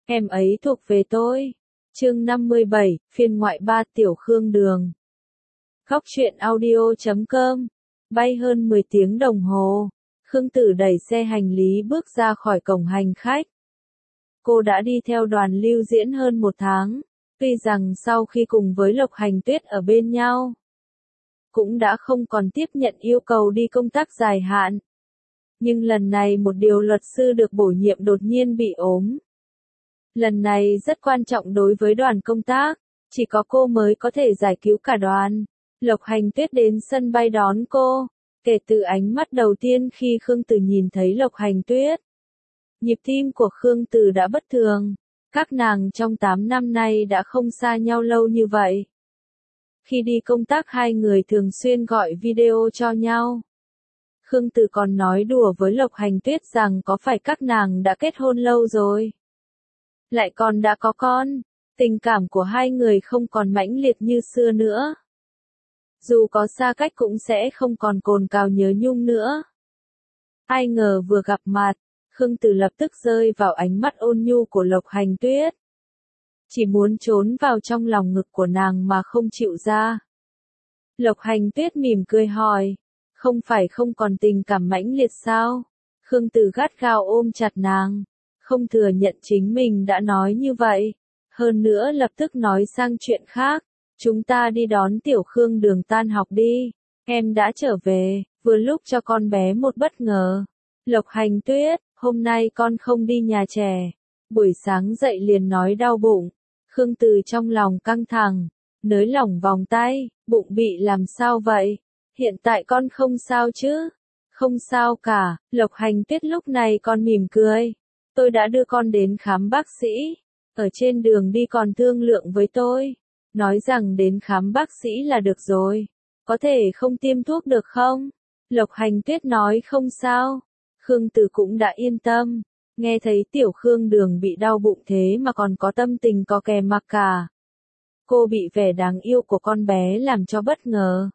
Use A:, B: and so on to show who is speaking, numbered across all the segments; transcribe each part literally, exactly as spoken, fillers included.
A: em ấy thuộc về tôi. Chương năm mươi bảy, phiên ngoại ba Tiểu Khương Đường. Góc truyện audio chấm com. Bay hơn mười tiếng đồng hồ, Khương Tử đẩy xe hành lý bước ra khỏi cổng hành khách. Cô đã đi theo đoàn lưu diễn hơn một tháng, tuy rằng sau khi cùng với Lộc Hành Tuyết ở bên nhau, cũng đã không còn tiếp nhận yêu cầu đi công tác dài hạn. Nhưng lần này một điều luật sư được bổ nhiệm đột nhiên bị ốm. Lần này rất quan trọng đối với đoàn công tác, chỉ có cô mới có thể giải cứu cả đoàn. Lộc Hành Tuyết đến sân bay đón cô, kể từ ánh mắt đầu tiên khi Khương Tử nhìn thấy Lộc Hành Tuyết. Nhịp tim của Khương Tử đã bất thường, các nàng trong tám năm nay đã không xa nhau lâu như vậy. Khi đi công tác hai người thường xuyên gọi video cho nhau. Khương Tử còn nói đùa với Lộc Hành Tuyết rằng có phải các nàng đã kết hôn lâu rồi, lại còn đã có con, tình cảm của hai người không còn mãnh liệt như xưa nữa. Dù có xa cách cũng sẽ không còn cồn cào nhớ nhung nữa. Ai ngờ vừa gặp mặt, Khương Tử lập tức rơi vào ánh mắt ôn nhu của Lộc Hành Tuyết. Chỉ muốn trốn vào trong lòng ngực của nàng mà không chịu ra. Lộc Hành Tuyết mỉm cười hỏi, không phải không còn tình cảm mãnh liệt sao? Khương Tử gắt gao ôm chặt nàng, không thừa nhận chính mình đã nói như vậy. Hơn nữa lập tức nói sang chuyện khác, chúng ta đi đón Tiểu Khương Đường tan học đi, em đã trở về, vừa lúc cho con bé một bất ngờ. Lộc Hành Tuyết, hôm nay con không đi nhà trẻ, buổi sáng dậy liền nói đau bụng. Khương Tử trong lòng căng thẳng, nới lỏng vòng tay, bụng bị làm sao vậy? Hiện tại con không sao chứ? Không sao cả, Lộc Hành Tuyết lúc này con mỉm cười. Tôi đã đưa con đến khám bác sĩ, ở trên đường đi còn thương lượng với tôi, nói rằng đến khám bác sĩ là được rồi, có thể không tiêm thuốc được không? Lộc Hành Tuyết nói không sao. Khương Tử cũng đã yên tâm, nghe thấy Tiểu Khương Đường bị đau bụng thế mà còn có tâm tình có kè mặc cả. Cô bị vẻ đáng yêu của con bé làm cho bất ngờ.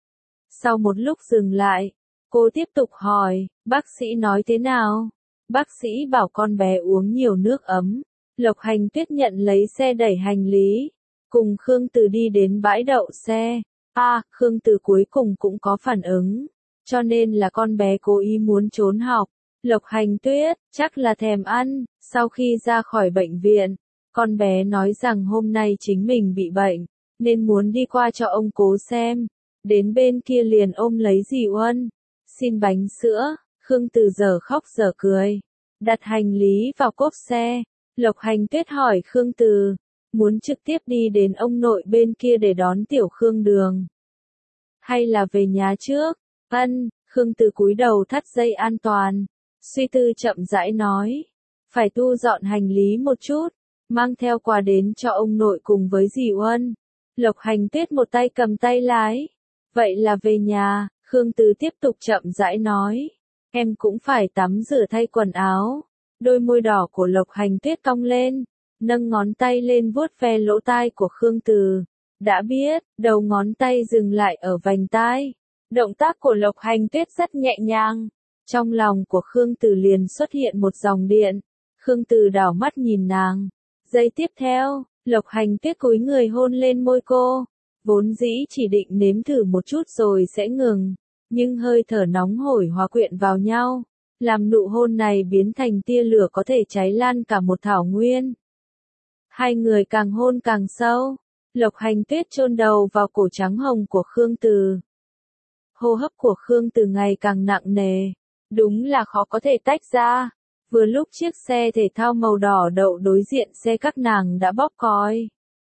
A: Sau một lúc dừng lại, cô tiếp tục hỏi, bác sĩ nói thế nào? Bác sĩ bảo con bé uống nhiều nước ấm. Lộc Hành Tuyết nhận lấy xe đẩy hành lý, cùng Khương Tử đi đến bãi đậu xe. À, Khương Tử cuối cùng cũng có phản ứng, cho nên là con bé cố ý muốn trốn học. Lộc Hành Tuyết, chắc là thèm ăn. Sau khi ra khỏi bệnh viện, con bé nói rằng hôm nay chính mình bị bệnh, nên muốn đi qua cho ông cố xem. Đến bên kia liền ôm lấy dì Uân, xin bánh sữa. Khương Tử giờ khóc giờ cười, đặt hành lý vào cốp xe. Lộc Hành Tuyết hỏi Khương Tử, muốn trực tiếp đi đến ông nội bên kia để đón Tiểu Khương Đường, hay là về nhà trước? Ân, Khương Tử cúi đầu thắt dây an toàn, suy tư chậm rãi nói, phải thu dọn hành lý một chút, mang theo quà đến cho ông nội cùng với dì Uân. Lộc Hành Tuyết một tay cầm tay lái, vậy là về nhà. Khương Tử tiếp tục chậm rãi nói, em cũng phải tắm rửa thay quần áo. Đôi môi đỏ của Lộc Hành Tuyết cong lên, nâng ngón tay lên vuốt ve lỗ tai của Khương Tử. Đã biết, đầu ngón tay dừng lại ở vành tai. Động tác của Lộc Hành Tuyết rất nhẹ nhàng. Trong lòng của Khương Tử liền xuất hiện một dòng điện. Khương Tử đảo mắt nhìn nàng. Giây tiếp theo, Lộc Hành Tuyết cúi người hôn lên môi cô. Vốn dĩ chỉ định nếm thử một chút rồi sẽ ngừng, nhưng hơi thở nóng hổi hòa quyện vào nhau, làm nụ hôn này biến thành tia lửa có thể cháy lan cả một thảo nguyên. Hai người càng hôn càng sâu, Lộc Hành Tuyết chôn đầu vào cổ trắng hồng của Khương Tử. Hô hấp của Khương Tử ngày càng nặng nề, đúng là khó có thể tách ra. Vừa lúc chiếc xe thể thao màu đỏ đậu đối diện xe các nàng đã bóp còi.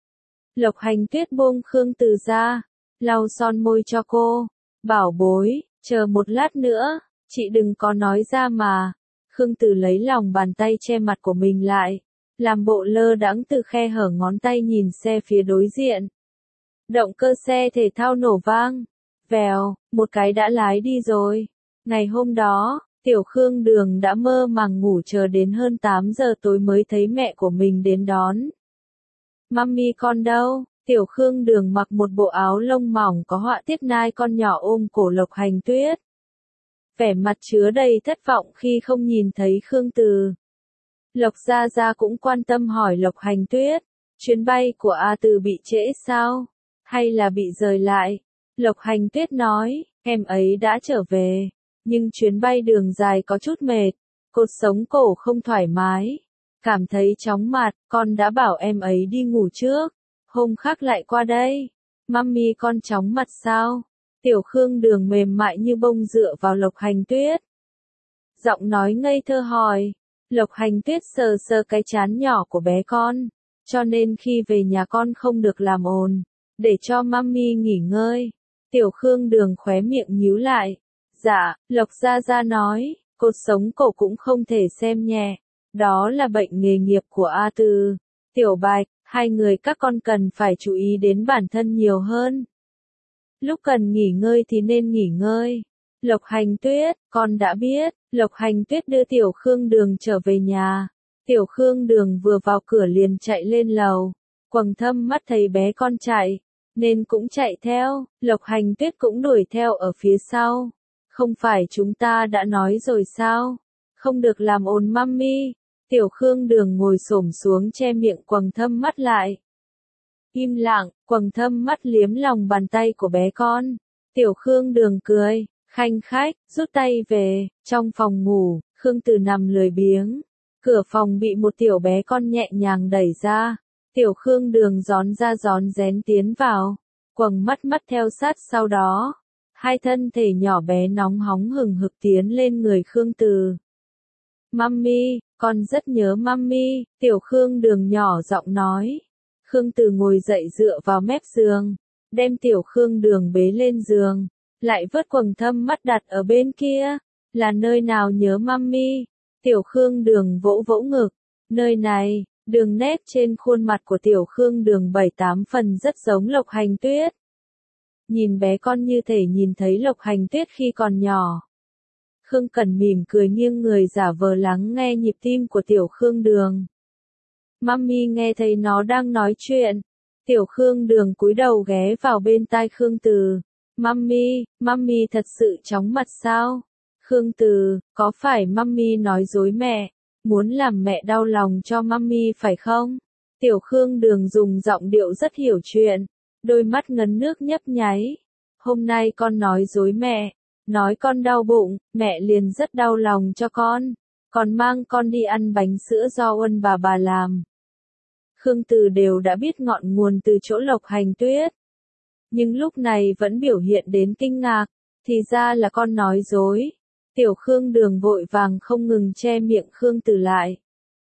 A: Lộc Hành Tuyết buông Khương Tử ra, lau son môi cho cô, bảo bối, chờ một lát nữa, chị đừng có nói ra mà. Khương Tử lấy lòng bàn tay che mặt của mình lại, làm bộ lơ đãng từ khe hở ngón tay nhìn xe phía đối diện. Động cơ xe thể thao nổ vang, vèo, một cái đã lái đi rồi. Ngày hôm đó, Tiểu Khương Đường đã mơ màng ngủ chờ đến hơn tám giờ tối mới thấy mẹ của mình đến đón. Mami con đâu? Tiểu Khương Đường mặc một bộ áo lông mỏng có họa tiết nai con nhỏ ôm cổ Lộc Hành Tuyết. Vẻ mặt chứa đầy thất vọng khi không nhìn thấy Khương Tử. Lộc Gia Gia cũng quan tâm hỏi Lộc Hành Tuyết, chuyến bay của A Từ bị trễ sao? Hay là bị rời lại? Lộc Hành Tuyết nói, em ấy đã trở về, nhưng chuyến bay đường dài có chút mệt, cột sống cổ không thoải mái, cảm thấy chóng mặt, con đã bảo em ấy đi ngủ trước, hôm khác lại qua đây. Mummy con chóng mặt sao? Tiểu Khương Đường mềm mại như bông dựa vào Lộc Hành Tuyết. Giọng nói ngây thơ hỏi, Lộc Hành Tuyết sờ sờ cái trán nhỏ của bé con, cho nên khi về nhà con không được làm ồn, để cho mummy nghỉ ngơi. Tiểu Khương Đường khóe miệng nhíu lại. Dạ, Lộc Gia Gia nói, cột sống cổ cũng không thể xem nhẹ, đó là bệnh nghề nghiệp của A Từ. Tiểu Bạch, hai người các con cần phải chú ý đến bản thân nhiều hơn. Lúc cần nghỉ ngơi thì nên nghỉ ngơi. Lộc Hành Tuyết, con đã biết. Lộc Hành Tuyết đưa Tiểu Khương Đường trở về nhà. Tiểu Khương Đường vừa vào cửa liền chạy lên lầu. Quầng Thâm mắt thấy bé con chạy, nên cũng chạy theo. Lộc Hành Tuyết cũng đuổi theo ở phía sau. Không phải chúng ta đã nói rồi sao? Không được làm ồn mummy. Tiểu Khương Đường ngồi xổm xuống che miệng Quầng Thâm mắt lại. Im lặng, Quầng Thâm mắt liếm lòng bàn tay của bé con. Tiểu Khương Đường cười, khanh khách, rút tay về. Trong phòng ngủ, Khương Từ nằm lười biếng. Cửa phòng bị một tiểu bé con nhẹ nhàng đẩy ra. Tiểu Khương Đường gión ra gión rén tiến vào. Quầng mắt mắt theo sát sau đó. Hai thân thể nhỏ bé nóng hóng hừng hực tiến lên người Khương Từ. Mummy, con rất nhớ mummy, Tiểu Khương Đường nhỏ giọng nói. Khương Từ ngồi dậy dựa vào mép giường, đem Tiểu Khương Đường bế lên giường, lại vớt Quầng Thâm mắt đặt ở bên kia. Là nơi nào nhớ mummy? Tiểu Khương Đường vỗ vỗ ngực. Nơi này, đường nét trên khuôn mặt của Tiểu Khương Đường bảy tám phần rất giống Lộc Hành Tuyết. Nhìn bé con như thể nhìn thấy Lộc Hành Tuyết khi còn nhỏ. Khương Cẩn mỉm cười nghiêng người giả vờ lắng nghe nhịp tim của Tiểu Khương Đường. Mummy nghe thấy nó đang nói chuyện. Tiểu Khương Đường cúi đầu ghé vào bên tai Khương Từ. Mummy, mummy thật sự chóng mặt sao? Khương Từ, có phải mummy nói dối mẹ? Muốn làm mẹ đau lòng cho mummy phải không? Tiểu Khương Đường dùng giọng điệu rất hiểu chuyện. Đôi mắt ngấn nước nhấp nháy. Hôm nay con nói dối mẹ. Nói con đau bụng, mẹ liền rất đau lòng cho con. Còn mang con đi ăn bánh sữa do Uân bà bà làm. Khương Từ đều đã biết ngọn nguồn từ chỗ Lộc Hành Tuyết. Nhưng lúc này vẫn biểu hiện đến kinh ngạc. Thì ra là con nói dối. Tiểu Khương Đường vội vàng không ngừng che miệng Khương Từ lại.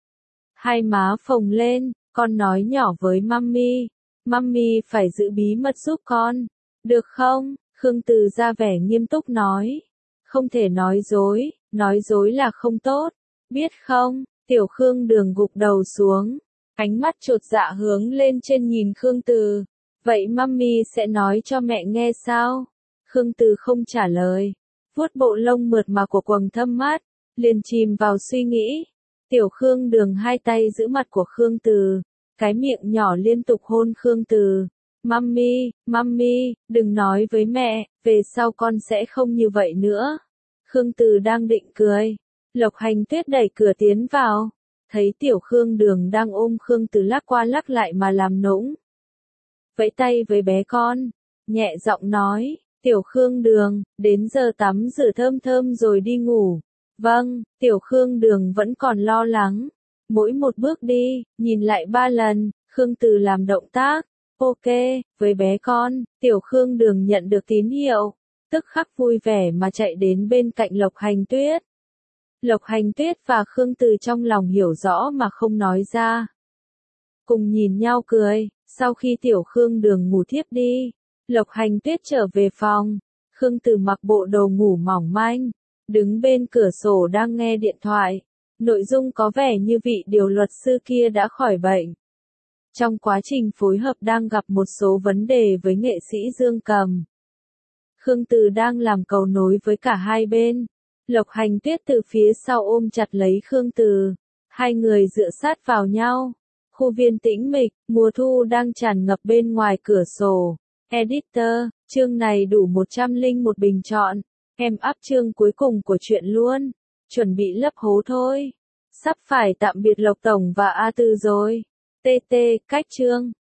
A: Hai má phồng lên, con nói nhỏ với mummy. Mummy phải giữ bí mật giúp con. Được không? Khương Từ ra vẻ nghiêm túc nói. Không thể nói dối, nói dối là không tốt. Biết không? Tiểu Khương Đường gục đầu xuống. Ánh mắt chột dạ hướng lên trên nhìn Khương Từ. Vậy mummy sẽ nói cho mẹ nghe sao? Khương Từ không trả lời. Vuốt bộ lông mượt mà của Quầng Thâm mắt, liền chìm vào suy nghĩ. Tiểu Khương Đường hai tay giữ mặt của Khương Từ, cái miệng nhỏ liên tục hôn Khương Từ. Mummy, mummy, đừng nói với mẹ, về sau con sẽ không như vậy nữa. Khương Từ đang định cười. Lộc Hành Tuyết đẩy cửa tiến vào. Thấy Tiểu Khương Đường đang ôm Khương Từ lắc qua lắc lại mà làm nũng. Vẫy tay với bé con, nhẹ giọng nói, Tiểu Khương Đường, đến giờ tắm rửa thơm thơm rồi đi ngủ. Vâng, Tiểu Khương Đường vẫn còn lo lắng. Mỗi một bước đi, nhìn lại ba lần, Khương Từ làm động tác. Ok, với bé con, Tiểu Khương Đường nhận được tín hiệu. Tức khắc vui vẻ mà chạy đến bên cạnh Lộc Hành Tuyết. Lộc Hành Tuyết và Khương Từ trong lòng hiểu rõ mà không nói ra. Cùng nhìn nhau cười, sau khi Tiểu Khương Đường ngủ thiếp đi, Lộc Hành Tuyết trở về phòng. Khương Từ mặc bộ đồ ngủ mỏng manh, đứng bên cửa sổ đang nghe điện thoại. Nội dung có vẻ như vị điều luật sư kia đã khỏi bệnh. Trong quá trình phối hợp đang gặp một số vấn đề với nghệ sĩ Dương Cầm. Khương Từ đang làm cầu nối với cả hai bên. Lộc Hành Tuyết từ phía sau ôm chặt lấy Khương Từ. Hai người dựa sát vào nhau. Khu viên tĩnh mịch, mùa thu đang tràn ngập bên ngoài cửa sổ. Editor, chương này đủ một trăm lẻ một bình chọn. Em up chương cuối cùng của truyện luôn. Chuẩn bị lấp hố thôi. Sắp phải tạm biệt Lộc Tổng và A Tư rồi. tê tê, cách chương.